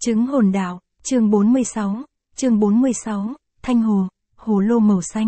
Chứng hồn đạo, chương 46, Thanh Hồ, hồ lô màu xanh.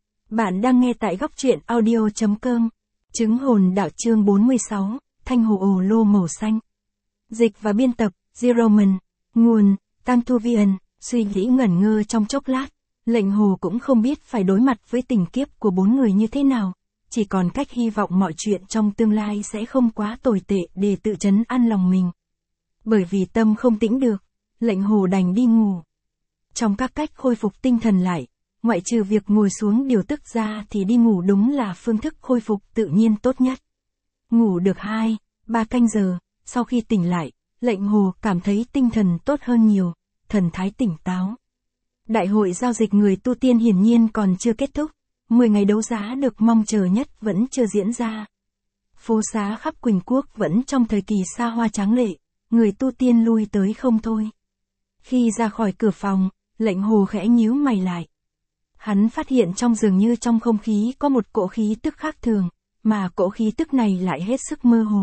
Bạn đang nghe tại góc truyện audio.com. Chứng hồn đạo chương 46, Thanh Hồ lô màu xanh. Dịch và biên tập, Zeroman. Nguồn, Tantuvian. Suy nghĩ ngẩn ngơ trong chốc lát, lệnh hồ cũng không biết phải đối mặt với tình kiếp của bốn người như thế nào. Chỉ còn cách hy vọng mọi chuyện trong tương lai sẽ không quá tồi tệ để tự trấn an lòng mình. Bởi vì tâm không tĩnh được, lệnh hồ đành đi ngủ. Trong các cách khôi phục tinh thần lại, ngoại trừ việc ngồi xuống điều tức ra thì đi ngủ đúng là phương thức khôi phục tự nhiên tốt nhất. Ngủ được 2-3 canh giờ, sau khi tỉnh lại, lệnh hồ cảm thấy tinh thần tốt hơn nhiều, thần thái tỉnh táo. Đại hội giao dịch người tu tiên hiển nhiên còn chưa kết thúc, 10 ngày đấu giá được mong chờ nhất vẫn chưa diễn ra. Phố xá khắp Quỳnh Quốc vẫn trong thời kỳ xa hoa tráng lệ, người tu tiên lui tới không thôi. Khi ra khỏi cửa phòng, lệnh hồ khẽ nhíu mày lại. Hắn phát hiện dường như trong không khí có một cỗ khí tức khác thường, mà cỗ khí tức này lại hết sức mơ hồ.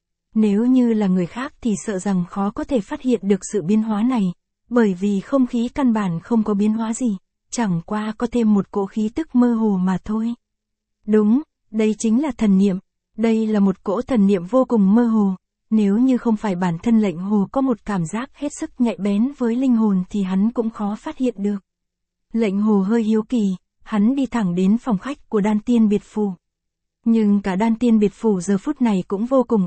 Nếu như là người khác thì sợ rằng khó có thể phát hiện được sự biến hóa này, bởi vì không khí căn bản không có biến hóa gì, chẳng qua có thêm một cỗ khí tức mơ hồ mà thôi. Đúng, đây chính là thần niệm, đây là một cỗ thần niệm vô cùng mơ hồ. Nếu như không phải bản thân lệnh hồ có một cảm giác hết sức nhạy bén với linh hồn thì hắn cũng khó phát hiện được. Lệnh hồ hơi hiếu kỳ, hắn đi thẳng đến phòng khách của Đan Tiên Biệt Phủ. Nhưng cả Đan Tiên Biệt Phủ giờ phút này cũng vô cùng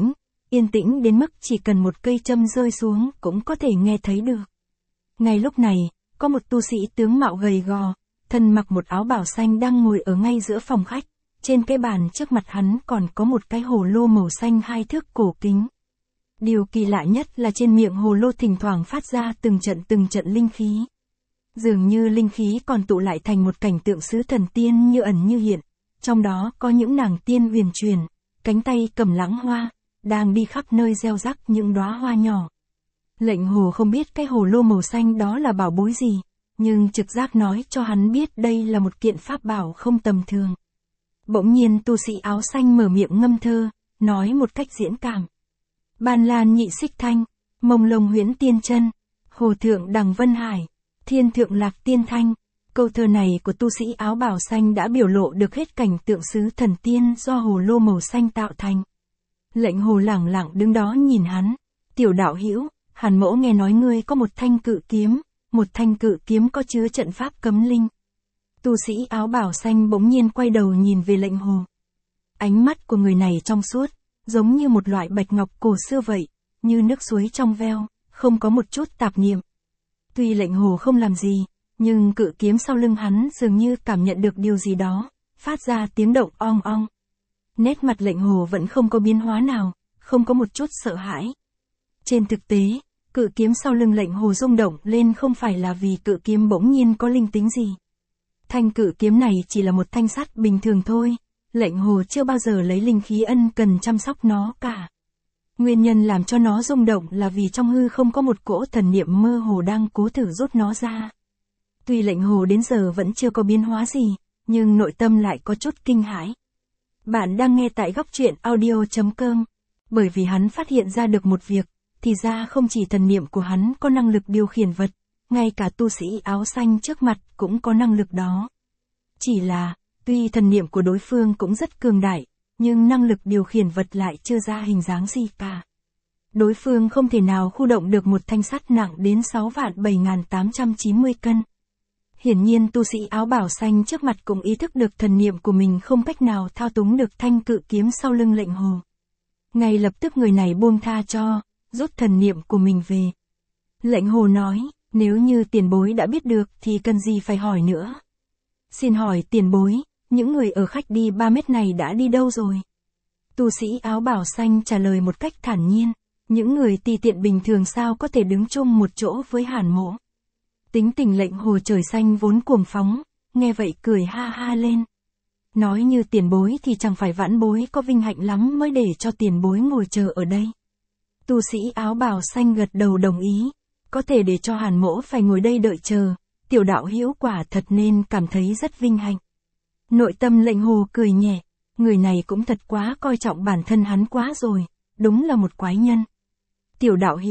yên tĩnh đến mức chỉ cần một cây châm rơi xuống cũng có thể nghe thấy được. Ngay lúc này, có một tu sĩ tướng mạo gầy gò, thân mặc một áo bào xanh đang ngồi ở ngay giữa phòng khách. Trên cái bàn trước mặt hắn còn có một cái hồ lô màu xanh 2 thước cổ kính. Điều kỳ lạ nhất là trên miệng hồ lô thỉnh thoảng phát ra từng trận linh khí. Dường như linh khí còn tụ lại thành một cảnh tượng sứ thần tiên như ẩn như hiện. Trong đó có những nàng tiên huyền truyền, cánh tay cầm lãng hoa, đang đi khắp nơi gieo rắc những đóa hoa nhỏ. Lệnh hồ không biết cái hồ lô màu xanh đó là bảo bối gì, nhưng trực giác nói cho hắn biết đây là một kiện pháp bảo không tầm thường. Bỗng nhiên tu sĩ áo xanh mở miệng ngâm thơ, nói một cách diễn cảm. Ban lan nhị xích thanh, mông lồng huyễn tiên chân, hồ thượng đằng vân hải, thiên thượng lạc tiên thanh. Câu thơ này của tu sĩ áo bào xanh đã biểu lộ được hết cảnh tượng sứ thần tiên do hồ lô màu xanh tạo thành. Lệnh hồ lẳng lặng đứng đó nhìn hắn. Tiểu đạo hữu, Hàn mỗ nghe nói ngươi có một thanh cự kiếm có chứa trận pháp cấm linh. Tu sĩ áo bào xanh bỗng nhiên quay đầu nhìn về lệnh hồ. Ánh mắt của người này trong suốt, giống như một loại bạch ngọc cổ xưa vậy, như nước suối trong veo, không có một chút tạp niệm. Tuy lệnh hồ không làm gì, nhưng cự kiếm sau lưng hắn dường như cảm nhận được điều gì đó, phát ra tiếng động ong ong. Nét mặt lệnh hồ vẫn không có biến hóa nào, không có một chút sợ hãi. Trên thực tế, cự kiếm sau lưng lệnh hồ rung động lên không phải là vì cự kiếm bỗng nhiên có linh tính gì. Thanh cự kiếm này chỉ là một thanh sắt bình thường thôi, lệnh hồ chưa bao giờ lấy linh khí ân cần chăm sóc nó cả. Nguyên nhân làm cho nó rung động là vì trong hư không có một cỗ thần niệm mơ hồ đang cố thử rút nó ra. Tuy lệnh hồ đến giờ vẫn chưa có biến hóa gì, nhưng nội tâm lại có chút kinh hãi. Bạn đang nghe tại góc truyện audio.com, bởi vì hắn phát hiện ra được một việc, thì ra không chỉ thần niệm của hắn có năng lực điều khiển vật, ngay cả tu sĩ áo xanh trước mặt cũng có năng lực đó. Chỉ là, tuy thần niệm của đối phương cũng rất cường đại, nhưng năng lực điều khiển vật lại chưa ra hình dáng gì cả. Đối phương không thể nào khu động được một thanh sắt nặng đến 6.7.890 cân. Hiển nhiên tu sĩ áo bào xanh trước mặt cũng ý thức được thần niệm của mình không cách nào thao túng được thanh cự kiếm sau lưng lệnh hồ. Ngay lập tức người này buông tha cho, rút thần niệm của mình về. Lệnh hồ nói, nếu như tiền bối đã biết được thì cần gì phải hỏi nữa. Xin hỏi tiền bối, những người ở khách đi 3 mét này đã đi đâu rồi? Tu sĩ áo bào xanh trả lời một cách thản nhiên, những người tùy tiện bình thường sao có thể đứng chung một chỗ với Hàn mỗ. Tính tình lệnh hồ trời xanh vốn cuồng phóng, nghe vậy cười ha ha lên. Nói như tiền bối thì chẳng phải vãn bối có vinh hạnh lắm mới để cho tiền bối ngồi chờ ở đây. Tu sĩ áo bào xanh gật đầu đồng ý, có thể để cho Hàn mỗ phải ngồi đây đợi chờ, tiểu đạo hữu quả thật nên cảm thấy rất vinh hạnh. Nội tâm lệnh hồ cười nhẹ, người này cũng thật quá coi trọng bản thân hắn quá rồi, đúng là một quái nhân. Tiểu đạo hữu,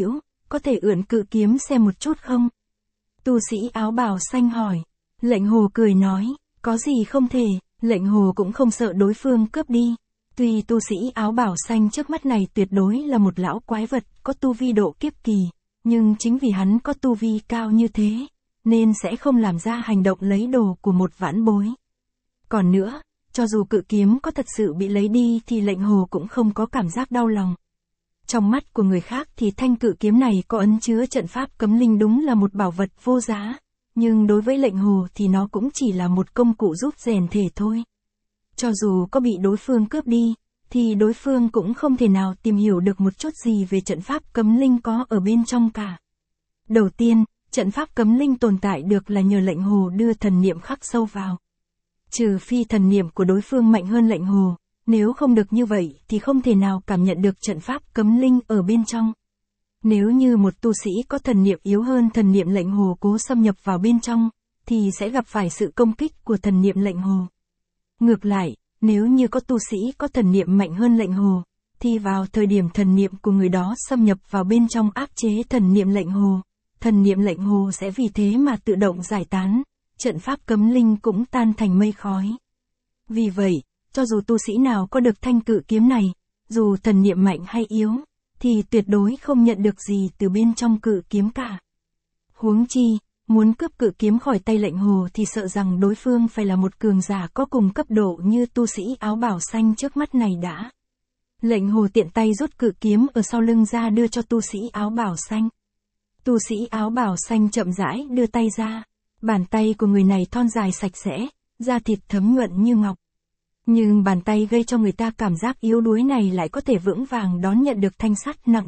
có thể ượn cự kiếm xem một chút không? Tu sĩ áo bào xanh hỏi. Lệnh hồ cười nói, có gì không thể, lệnh hồ cũng không sợ đối phương cướp đi. Tuy tu sĩ áo bào xanh trước mắt này tuyệt đối là một lão quái vật có tu vi độ kiếp kỳ, nhưng chính vì hắn có tu vi cao như thế, nên sẽ không làm ra hành động lấy đồ của một vãn bối. Còn nữa, cho dù cự kiếm có thật sự bị lấy đi thì lệnh hồ cũng không có cảm giác đau lòng. Trong mắt của người khác thì thanh cự kiếm này có ấn chứa trận pháp cấm linh đúng là một bảo vật vô giá, nhưng đối với lệnh hồ thì nó cũng chỉ là một công cụ giúp rèn thể thôi. Cho dù có bị đối phương cướp đi, thì đối phương cũng không thể nào tìm hiểu được một chút gì về trận pháp cấm linh có ở bên trong cả. Đầu tiên, trận pháp cấm linh tồn tại được là nhờ lệnh hồ đưa thần niệm khắc sâu vào. Trừ phi thần niệm của đối phương mạnh hơn lệnh hồ, nếu không được như vậy thì không thể nào cảm nhận được trận pháp cấm linh ở bên trong. Nếu như một tu sĩ có thần niệm yếu hơn thần niệm lệnh hồ cố xâm nhập vào bên trong, thì sẽ gặp phải sự công kích của thần niệm lệnh hồ. Ngược lại, nếu như có tu sĩ có thần niệm mạnh hơn lệnh hồ, thì vào thời điểm thần niệm của người đó xâm nhập vào bên trong áp chế thần niệm lệnh hồ sẽ vì thế mà tự động giải tán, trận pháp cấm linh cũng tan thành mây khói. Vì vậy, cho dù tu sĩ nào có được thanh cự kiếm này, dù thần niệm mạnh hay yếu, thì tuyệt đối không nhận được gì từ bên trong cự kiếm cả. Huống chi, muốn cướp cự kiếm khỏi tay lệnh hồ thì sợ rằng đối phương phải là một cường giả có cùng cấp độ như tu sĩ áo bào xanh trước mắt này đã. Lệnh hồ tiện tay rút cự kiếm ở sau lưng ra đưa cho tu sĩ áo bào xanh. Tu sĩ áo bào xanh chậm rãi đưa tay ra, bàn tay của người này thon dài sạch sẽ, da thịt thấm nhuận như ngọc. Nhưng bàn tay gây cho người ta cảm giác yếu đuối này lại có thể vững vàng đón nhận được thanh sắt nặng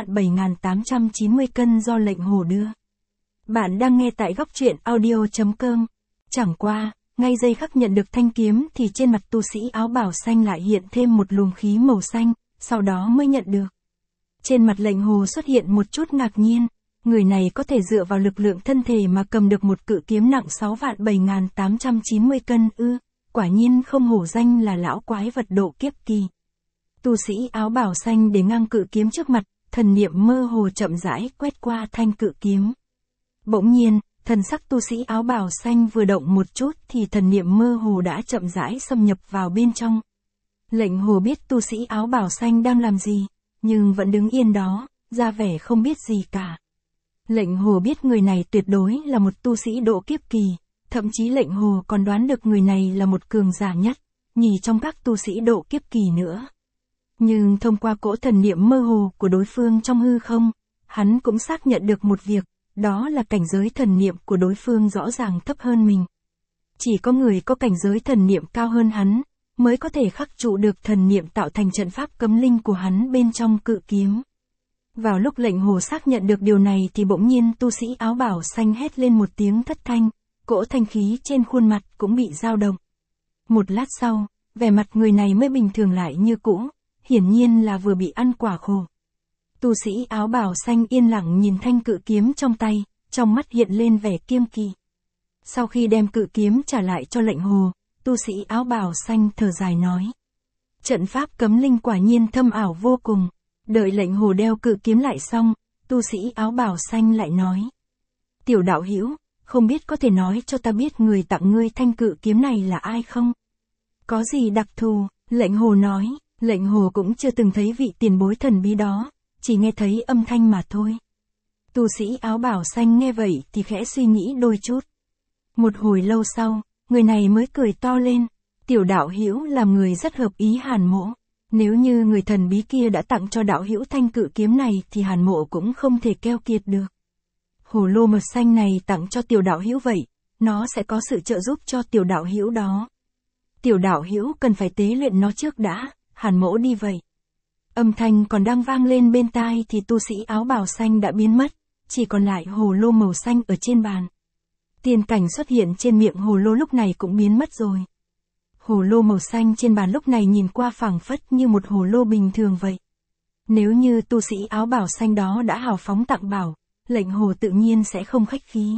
6.7890 cân do lệnh hồ đưa. Bạn đang nghe tại góc truyện audio.com. Chẳng qua, ngay giây khắc nhận được thanh kiếm thì trên mặt tu sĩ áo bào xanh lại hiện thêm một luồng khí màu xanh, sau đó mới nhận được. Trên mặt lệnh hồ xuất hiện một chút ngạc nhiên, người này có thể dựa vào lực lượng thân thể mà cầm được một cự kiếm nặng 6.7890 cân ư, quả nhiên không hổ danh là lão quái vật độ kiếp kỳ. Tu sĩ áo bào xanh để ngang cự kiếm trước mặt, thần niệm mơ hồ chậm rãi quét qua thanh cự kiếm. Bỗng nhiên, thần sắc tu sĩ áo bào xanh vừa động một chút thì thần niệm mơ hồ đã chậm rãi xâm nhập vào bên trong. Lệnh hồ biết tu sĩ áo bào xanh đang làm gì, nhưng vẫn đứng yên đó, ra vẻ không biết gì cả. Lệnh hồ biết người này tuyệt đối là một tu sĩ độ kiếp kỳ, thậm chí lệnh hồ còn đoán được người này là một cường giả nhất, nhì trong các tu sĩ độ kiếp kỳ nữa. Nhưng thông qua cỗ thần niệm mơ hồ của đối phương trong hư không, hắn cũng xác nhận được một việc, đó là cảnh giới thần niệm của đối phương rõ ràng thấp hơn mình. Chỉ có người có cảnh giới thần niệm cao hơn hắn, mới có thể khắc trụ được thần niệm tạo thành trận pháp cấm linh của hắn bên trong cự kiếm. Vào lúc lệnh hồ xác nhận được điều này thì bỗng nhiên tu sĩ áo bào xanh hét lên một tiếng thất thanh, cỗ thanh khí trên khuôn mặt cũng bị dao động. Một lát sau, vẻ mặt người này mới bình thường lại như cũ, hiển nhiên là vừa bị ăn quả khổ. Tu sĩ áo bào xanh yên lặng nhìn thanh cự kiếm trong tay, trong mắt hiện lên vẻ kiêng kỵ. Sau khi đem cự kiếm trả lại cho lệnh hồ, tu sĩ áo bào xanh thở dài nói. Trận pháp cấm linh quả nhiên thâm ảo vô cùng. Đợi lệnh hồ đeo cự kiếm lại xong, tu sĩ áo bào xanh lại nói. Tiểu đạo hữu, không biết có thể nói cho ta biết người tặng ngươi thanh cự kiếm này là ai không? Có gì đặc thù? Lệnh hồ nói, lệnh hồ cũng chưa từng thấy vị tiền bối thần bí đó, chỉ nghe thấy âm thanh mà thôi. Tu sĩ áo bào xanh nghe vậy thì khẽ suy nghĩ đôi chút. Một hồi lâu sau, người này mới cười to lên. Tiểu đạo hữu làm người rất hợp ý Hàn Mỗ. Nếu như người thần bí kia đã tặng cho đạo hữu thanh cự kiếm này thì Hàn Mộ cũng không thể keo kiệt được. Hồ lô màu xanh này tặng cho tiểu đạo hữu vậy, nó sẽ có sự trợ giúp cho tiểu đạo hữu đó. Tiểu đạo hữu cần phải tế luyện nó trước đã, Hàn Mỗ đi vậy. Âm thanh còn đang vang lên bên tai thì tu sĩ áo bào xanh đã biến mất, chỉ còn lại hồ lô màu xanh ở trên bàn. Tiên cảnh xuất hiện trên miệng hồ lô lúc này cũng biến mất rồi. Hồ lô màu xanh trên bàn lúc này nhìn qua phảng phất như một hồ lô bình thường vậy. Nếu như tu sĩ áo bào xanh đó đã hào phóng tặng bảo, lệnh hồ tự nhiên sẽ không khách khí.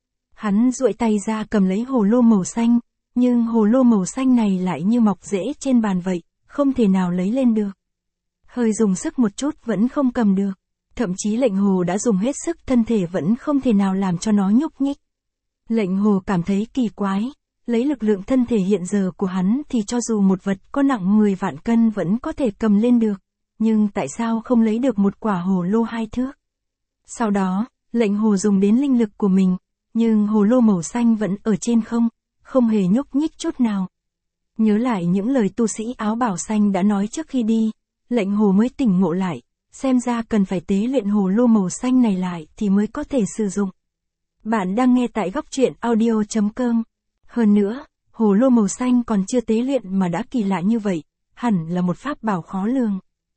Hắn duỗi tay ra cầm lấy hồ lô màu xanh, nhưng hồ lô màu xanh này lại như mọc rễ trên bàn vậy, không thể nào lấy lên được. Hơi dùng sức một chút vẫn không cầm được. thậm chí lệnh hồ đã dùng hết sức thân thể vẫn không thể nào làm cho nó nhúc nhích. Lệnh hồ cảm thấy kỳ quái, lấy lực lượng thân thể hiện giờ của hắn thì cho dù một vật có nặng 10 vạn cân vẫn có thể cầm lên được, nhưng tại sao không lấy được một quả hồ lô 2 thước? Sau đó, lệnh hồ dùng đến linh lực của mình, nhưng hồ lô màu xanh vẫn ở trên không hề nhúc nhích chút nào. Nhớ lại những lời tu sĩ áo bào xanh đã nói trước khi đi, lệnh hồ mới tỉnh ngộ lại, xem ra cần phải tế luyện hồ lô màu xanh này lại thì mới có thể sử dụng. Bạn đang nghe tại góc truyện audio.com. Hơn nữa, hồ lô màu xanh còn chưa tế luyện mà đã kỳ lạ như vậy, hẳn là một pháp bảo khó lường.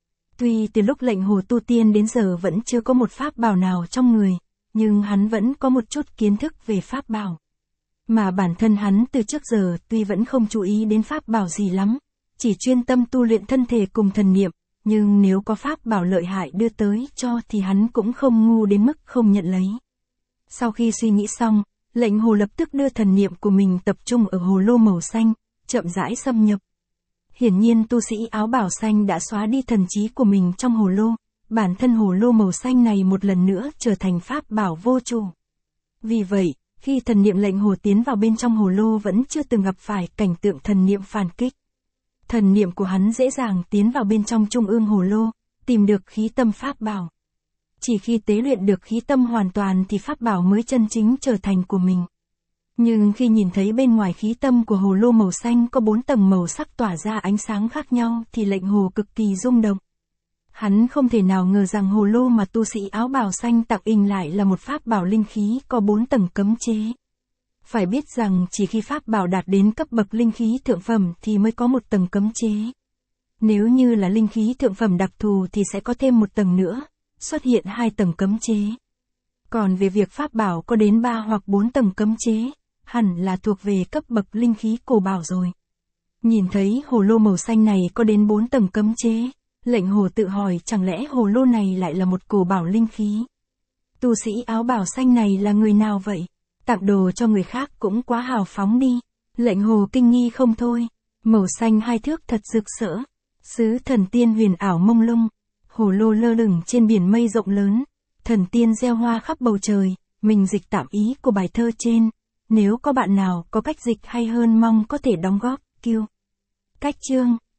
Tuy từ lúc lệnh hồ tu tiên đến giờ vẫn chưa có một pháp bảo nào trong người, nhưng hắn vẫn có một chút kiến thức về pháp bảo. Mà bản thân hắn từ trước giờ tuy vẫn không chú ý đến pháp bảo gì lắm, chỉ chuyên tâm tu luyện thân thể cùng thần niệm, nhưng nếu có pháp bảo lợi hại đưa tới cho thì hắn cũng không ngu đến mức không nhận lấy. Sau khi suy nghĩ xong, lệnh hồ lập tức đưa thần niệm của mình tập trung ở hồ lô màu xanh, chậm rãi xâm nhập. Hiển nhiên tu sĩ áo bào xanh đã xóa đi thần trí của mình trong hồ lô, bản thân hồ lô màu xanh này một lần nữa trở thành pháp bảo vô chủ. Vì vậy, khi thần niệm lệnh hồ tiến vào bên trong hồ lô vẫn chưa từng gặp phải cảnh tượng thần niệm phản kích. Thần niệm của hắn dễ dàng tiến vào bên trong trung ương hồ lô, tìm được khí tâm pháp bảo. Chỉ khi tế luyện được khí tâm hoàn toàn thì pháp bảo mới chân chính trở thành của mình. Nhưng khi nhìn thấy bên ngoài khí tâm của hồ lô màu xanh có 4 tầng màu sắc tỏa ra ánh sáng khác nhau thì lệnh hồ cực kỳ rung động. Hắn không thể nào ngờ rằng hồ lô mà tu sĩ áo bào xanh tặng in lại là một pháp bảo linh khí có 4 tầng cấm chế. Phải biết rằng chỉ khi pháp bảo đạt đến cấp bậc linh khí thượng phẩm thì mới có một tầng cấm chế. Nếu như là linh khí thượng phẩm đặc thù thì sẽ có thêm một tầng nữa, xuất hiện 2 tầng cấm chế. Còn về việc pháp bảo có đến 3 hoặc 4 tầng cấm chế, hẳn là thuộc về cấp bậc linh khí cổ bảo rồi. Nhìn thấy hồ lô màu xanh này có đến 4 tầng cấm chế, lệnh hồ tự hỏi chẳng lẽ hồ lô này lại là một cổ bảo linh khí. Tu sĩ áo bào xanh này là người nào vậy? Tặng đồ cho người khác cũng quá hào phóng đi. Lệnh hồ kinh nghi không thôi. Màu xanh 2 thước thật rực rỡ. Sứ thần tiên huyền ảo mông lung. Hồ lô lơ lửng trên biển mây rộng lớn. Thần tiên gieo hoa khắp bầu trời. Mình dịch tạm ý của bài thơ trên. Nếu có bạn nào có cách dịch hay hơn mong có thể đóng góp. Cách chương.